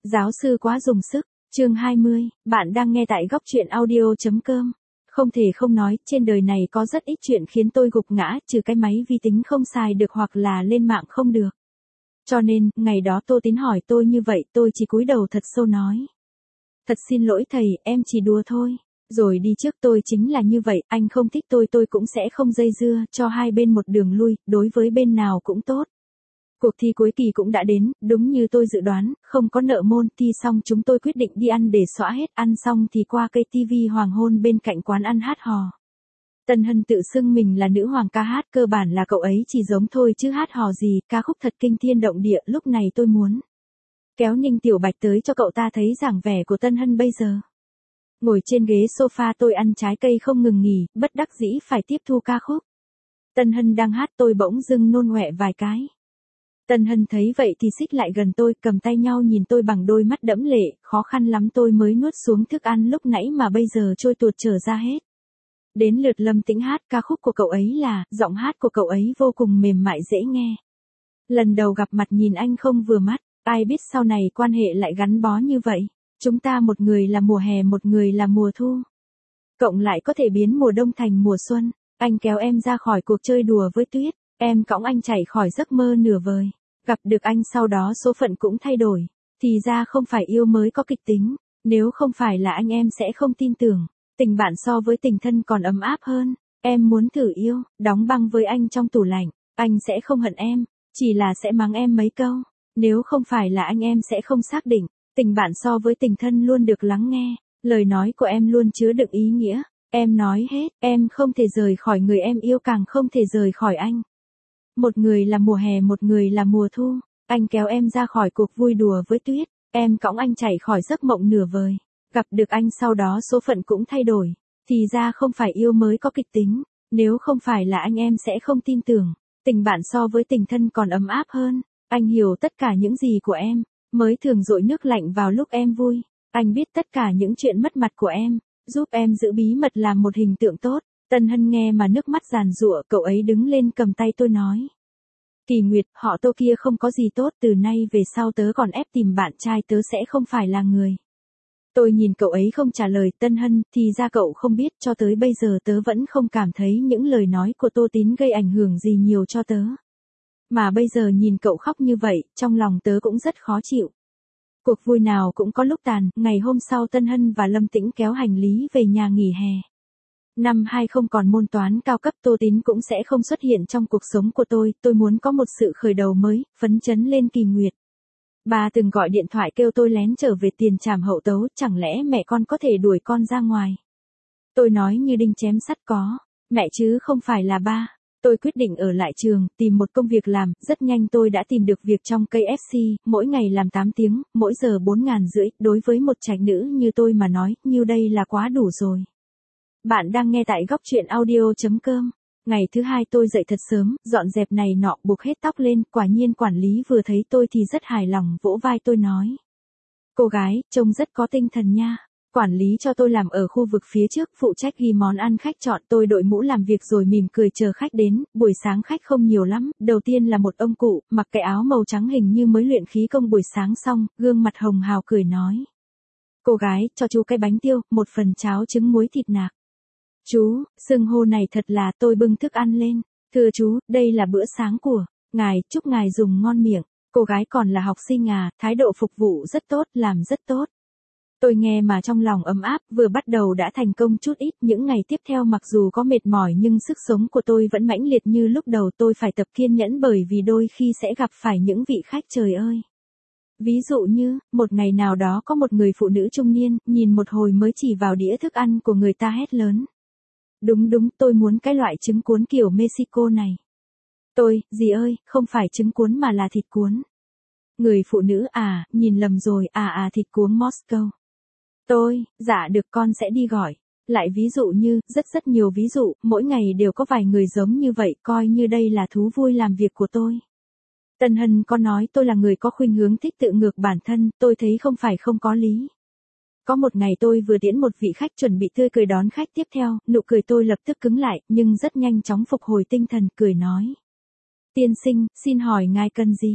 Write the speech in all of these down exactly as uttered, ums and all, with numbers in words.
Giáo sư quá dùng sức, chương hai mươi, bạn đang nghe tại góc truyện audio.com. Không thể không nói, trên đời này có rất ít chuyện khiến tôi gục ngã, trừ cái máy vi tính không xài được hoặc là lên mạng không được. Cho nên, ngày đó Tô Tín hỏi tôi như vậy, tôi chỉ cúi đầu thật sâu nói. Thật xin lỗi thầy, em chỉ đùa thôi. Rồi đi trước, tôi chính là như vậy, anh không thích tôi tôi cũng sẽ không dây dưa, cho hai bên một đường lui, đối với bên nào cũng tốt. Cuộc thi cuối kỳ cũng đã đến, đúng như tôi dự đoán, không có nợ môn, thi xong chúng tôi quyết định đi ăn để xóa hết, ăn xong thì qua cây tivi hoàng hôn bên cạnh quán ăn hát hò. Tân Hân tự xưng mình là nữ hoàng ca hát, cơ bản là cậu ấy chỉ giống thôi chứ hát hò gì, ca khúc thật kinh thiên động địa, lúc này tôi muốn kéo Ninh Tiểu Bạch tới cho cậu ta thấy dáng vẻ của Tân Hân bây giờ. Ngồi trên ghế sofa tôi ăn trái cây không ngừng nghỉ, bất đắc dĩ phải tiếp thu ca khúc. Tân Hân đang hát, tôi bỗng dưng nôn ọe vài cái. Tân Hân thấy vậy thì xích lại gần tôi, cầm tay nhau nhìn tôi bằng đôi mắt đẫm lệ, khó khăn lắm tôi mới nuốt xuống thức ăn lúc nãy mà bây giờ trôi tuột trở ra hết. Đến lượt Lâm Tĩnh hát, ca khúc của cậu ấy là, giọng hát của cậu ấy vô cùng mềm mại dễ nghe. Lần đầu gặp mặt nhìn anh không vừa mắt, ai biết sau này quan hệ lại gắn bó như vậy. Chúng ta một người là mùa hè một người là mùa thu. Cộng lại có thể biến mùa đông thành mùa xuân. Anh kéo em ra khỏi cuộc chơi đùa với tuyết. Em cõng anh chạy khỏi giấc mơ nửa vời. Gặp được anh sau đó số phận cũng thay đổi. Thì ra không phải yêu mới có kịch tính. Nếu không phải là anh em sẽ không tin tưởng. Tình bạn so với tình thân còn ấm áp hơn. Em muốn thử yêu, đóng băng với anh trong tủ lạnh. Anh sẽ không hận em. Chỉ là sẽ mắng em mấy câu. Nếu không phải là anh em sẽ không xác định. Tình bạn so với tình thân luôn được lắng nghe. Lời nói của em luôn chứa đựng ý nghĩa. Em nói hết, em không thể rời khỏi người em yêu, càng không thể rời khỏi anh. Một người là mùa hè một người là mùa thu. Anh kéo em ra khỏi cuộc vui đùa với tuyết. Em cõng anh chạy khỏi giấc mộng nửa vời. Gặp được anh sau đó số phận cũng thay đổi. Thì ra không phải yêu mới có kịch tính. Nếu không phải là anh em sẽ không tin tưởng. Tình bạn so với tình thân còn ấm áp hơn. Anh hiểu tất cả những gì của em. Mới thường dội nước lạnh vào lúc em vui. Anh biết tất cả những chuyện mất mặt của em. Giúp em giữ bí mật làm một hình tượng tốt. Tân Hân nghe mà nước mắt giàn giụa, cậu ấy đứng lên cầm tay tôi nói. Kỳ Nguyệt, họ Tô kia không có gì tốt, từ nay về sau tớ còn ép tìm bạn trai tớ sẽ không phải là người. Tôi nhìn cậu ấy không trả lời. Tân Hân, thì ra cậu không biết, cho tới bây giờ tớ vẫn không cảm thấy những lời nói của Tô Tín gây ảnh hưởng gì nhiều cho tớ. Mà bây giờ nhìn cậu khóc như vậy, trong lòng tớ cũng rất khó chịu. Cuộc vui nào cũng có lúc tàn, ngày hôm sau Tân Hân và Lâm Tĩnh kéo hành lý về nhà nghỉ hè. Năm hai không còn môn toán cao cấp, Tô Tín cũng sẽ không xuất hiện trong cuộc sống của tôi, tôi muốn có một sự khởi đầu mới, phấn chấn lên Kỳ Nguyệt. Bà từng gọi điện thoại kêu tôi lén trở về tiền trảm hậu tấu, chẳng lẽ mẹ con có thể đuổi con ra ngoài? Tôi nói như đinh chém sắt, có, mẹ chứ không phải là ba. Tôi quyết định ở lại trường, tìm một công việc làm, rất nhanh tôi đã tìm được việc trong ca ép xê, mỗi ngày làm tám tiếng, mỗi giờ bốn ngàn rưỡi, đối với một trạch nữ như tôi mà nói, như đây là quá đủ rồi. Bạn đang nghe tại góc truyện audio.com. Ngày thứ hai tôi dậy thật sớm, dọn dẹp này nọ, buộc hết tóc lên, quả nhiên quản lý vừa thấy tôi thì rất hài lòng, vỗ vai tôi nói. Cô gái, trông rất có tinh thần nha. Quản lý cho tôi làm ở khu vực phía trước, phụ trách ghi món ăn khách chọn, tôi đội mũ làm việc rồi mỉm cười chờ khách đến. Buổi sáng khách không nhiều lắm, đầu tiên là một ông cụ, mặc cái áo màu trắng hình như mới luyện khí công buổi sáng xong, gương mặt hồng hào cười nói. Cô gái, cho chú cái bánh tiêu, một phần cháo trứng muối thịt nạc. Chú, xưng hô này thật là, tôi bưng thức ăn lên. Thưa chú, đây là bữa sáng của ngài, chúc ngài dùng ngon miệng. Cô gái còn là học sinh à, thái độ phục vụ rất tốt, làm rất tốt. Tôi nghe mà trong lòng ấm áp, vừa bắt đầu đã thành công chút ít, những ngày tiếp theo mặc dù có mệt mỏi nhưng sức sống của tôi vẫn mãnh liệt như lúc đầu, tôi phải tập kiên nhẫn bởi vì đôi khi sẽ gặp phải những vị khách trời ơi. Ví dụ như, một ngày nào đó có một người phụ nữ trung niên, nhìn một hồi mới chỉ vào đĩa thức ăn của người ta hét lớn. Đúng đúng, tôi muốn cái loại trứng cuốn kiểu Mexico này. Tôi, dì ơi, không phải trứng cuốn mà là thịt cuốn. Người phụ nữ, à, nhìn lầm rồi, à à thịt cuốn Moscow. Tôi, dạ được con sẽ đi gọi. Lại ví dụ như, rất rất nhiều ví dụ, mỗi ngày đều có vài người giống như vậy, coi như đây là thú vui làm việc của tôi. Tân Hân có nói tôi là người có khuynh hướng thích tự ngược bản thân, tôi thấy không phải không có lý. Có một ngày tôi vừa tiễn một vị khách chuẩn bị tươi cười đón khách tiếp theo, nụ cười tôi lập tức cứng lại, nhưng rất nhanh chóng phục hồi tinh thần, cười nói. Tiên sinh, xin hỏi ngài cần gì?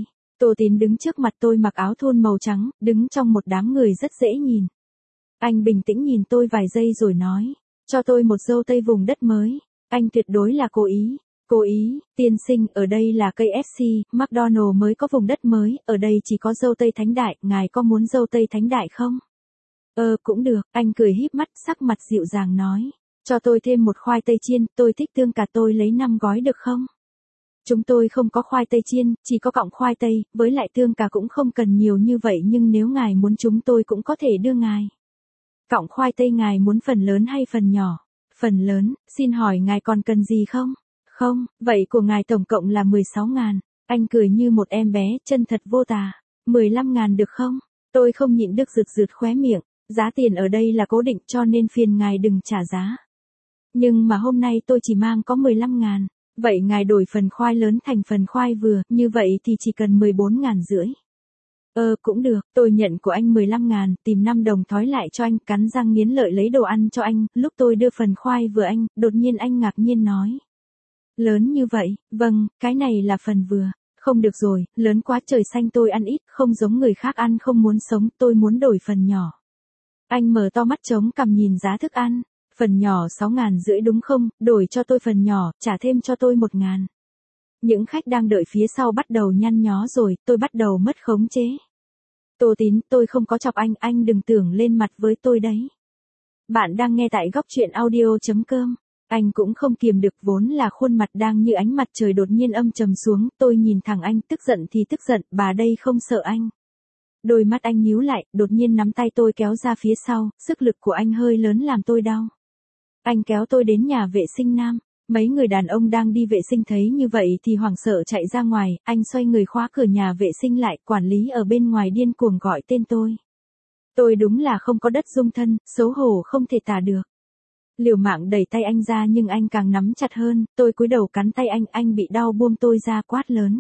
Tô Tín đứng trước mặt tôi mặc áo thun màu trắng, đứng trong một đám người rất dễ nhìn. Anh bình tĩnh nhìn tôi vài giây rồi nói, cho tôi một dâu tây vùng đất mới. Anh tuyệt đối là cố ý. Cố ý, tiên sinh, ở đây là ca ép xê, McDonald mới có vùng đất mới, ở đây chỉ có dâu tây thánh đại, ngài có muốn dâu tây thánh đại không? Ờ, cũng được, anh cười híp mắt, sắc mặt dịu dàng nói. Cho tôi thêm một khoai tây chiên, tôi thích tương cà, tôi lấy năm gói được không? Chúng tôi không có khoai tây chiên, chỉ có cọng khoai tây, với lại tương cà cũng không cần nhiều như vậy nhưng nếu ngài muốn chúng tôi cũng có thể đưa ngài. Cọng khoai tây ngài muốn phần lớn hay phần nhỏ? Phần lớn, xin hỏi ngài còn cần gì không? Không, vậy của ngài tổng cộng là mười sáu ngàn. Anh cười như một em bé, chân thật vô tà. mười lăm ngàn được không? Tôi không nhịn được rượt rượt khóe miệng. Giá tiền ở đây là cố định cho nên phiền ngài đừng trả giá. Nhưng mà hôm nay tôi chỉ mang có mười lăm ngàn. Vậy ngài đổi phần khoai lớn thành phần khoai vừa, như vậy thì chỉ cần mười bốn ngàn rưỡi. Ờ cũng được, tôi nhận của anh mười lăm ngàn, tìm năm đồng thói lại cho anh, cắn răng nghiến lợi lấy đồ ăn cho anh, lúc tôi đưa phần khoai vừa anh, đột nhiên anh ngạc nhiên nói. Lớn như vậy, vâng, cái này là phần vừa. Không được rồi, lớn quá trời xanh tôi ăn ít, không giống người khác ăn không muốn sống, tôi muốn đổi phần nhỏ. Anh mở to mắt trống cằm nhìn giá thức ăn. Phần nhỏ sáu ngàn rưỡi đúng không, đổi cho tôi phần nhỏ, trả thêm cho tôi một ngàn. Những khách đang đợi phía sau bắt đầu nhăn nhó rồi, tôi bắt đầu mất khống chế. Tô Tín, tôi không có chọc anh, anh đừng tưởng lên mặt với tôi đấy. Bạn đang nghe tại góc truyện audio.com. Anh cũng không kiềm được, vốn là khuôn mặt đang như ánh mặt trời đột nhiên âm trầm xuống, tôi nhìn thẳng anh, tức giận thì tức giận, bà đây không sợ anh. Đôi mắt anh nhíu lại, đột nhiên nắm tay tôi kéo ra phía sau, sức lực của anh hơi lớn làm tôi đau. Anh kéo tôi đến nhà vệ sinh nam, mấy người đàn ông đang đi vệ sinh thấy như vậy thì hoảng sợ chạy ra ngoài, anh xoay người khóa cửa nhà vệ sinh lại, quản lý ở bên ngoài điên cuồng gọi tên tôi. Tôi đúng là không có đất dung thân, xấu hổ không thể tả được. Liều mạng đẩy tay anh ra nhưng anh càng nắm chặt hơn, tôi cúi đầu cắn tay anh, anh bị đau buông tôi ra quát lớn.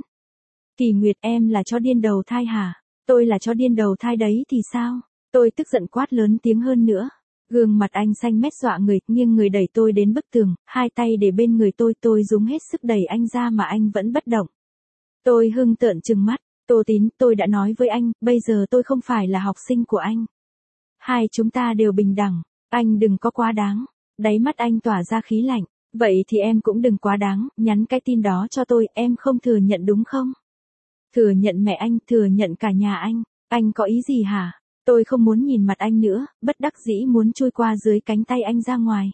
Kỳ Nguyệt, em là chó điên đầu thai hả? Tôi là chó điên đầu thai đấy thì sao? Tôi tức giận quát lớn tiếng hơn nữa. Gương mặt anh xanh mét dọa người, nghiêng người đẩy tôi đến bức tường, hai tay để bên người tôi, tôi dùng hết sức đẩy anh ra mà anh vẫn bất động. Tôi hưng tợn trừng mắt, Tô Tín, tôi đã nói với anh, bây giờ tôi không phải là học sinh của anh. Hai chúng ta đều bình đẳng, anh đừng có quá đáng. Đáy mắt anh tỏa ra khí lạnh, vậy thì em cũng đừng quá đáng, nhắn cái tin đó cho tôi, em không thừa nhận đúng không? Thừa nhận mẹ anh, thừa nhận cả nhà anh, anh có ý gì hả? Tôi không muốn nhìn mặt anh nữa, bất đắc dĩ muốn chui qua dưới cánh tay anh ra ngoài.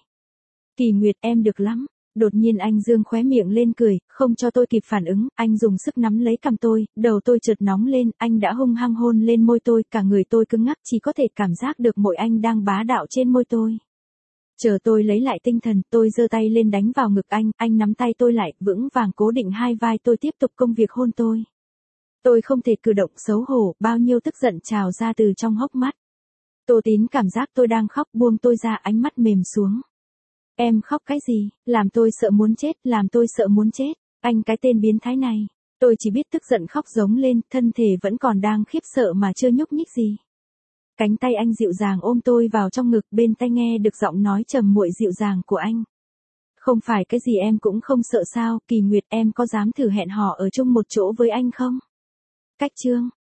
Kỳ Nguyệt, em được lắm. Đột nhiên anh dương khóe miệng lên cười, không cho tôi kịp phản ứng, anh dùng sức nắm lấy cằm tôi, đầu tôi chợt nóng lên, anh đã hung hăng hôn lên môi tôi, cả người tôi cứng ngắc, chỉ có thể cảm giác được môi anh đang bá đạo trên môi tôi. Chờ tôi lấy lại tinh thần, tôi giơ tay lên đánh vào ngực anh, anh nắm tay tôi lại, vững vàng cố định hai vai tôi, tiếp tục công việc hôn tôi. Tôi không thể cử động, xấu hổ, bao nhiêu tức giận trào ra từ trong hốc mắt. Tô Tín cảm giác tôi đang khóc, buông tôi ra, ánh mắt mềm xuống. Em khóc cái gì, làm tôi sợ muốn chết, làm tôi sợ muốn chết, anh cái tên biến thái này. Tôi chỉ biết tức giận khóc giống lên, thân thể vẫn còn đang khiếp sợ mà chưa nhúc nhích gì. Cánh tay anh dịu dàng ôm tôi vào trong ngực, bên tai nghe được giọng nói trầm muội dịu dàng của anh. Không phải cái gì em cũng không sợ sao, Kỳ Nguyệt, em có dám thử hẹn hò ở chung một chỗ với anh không? Cách chương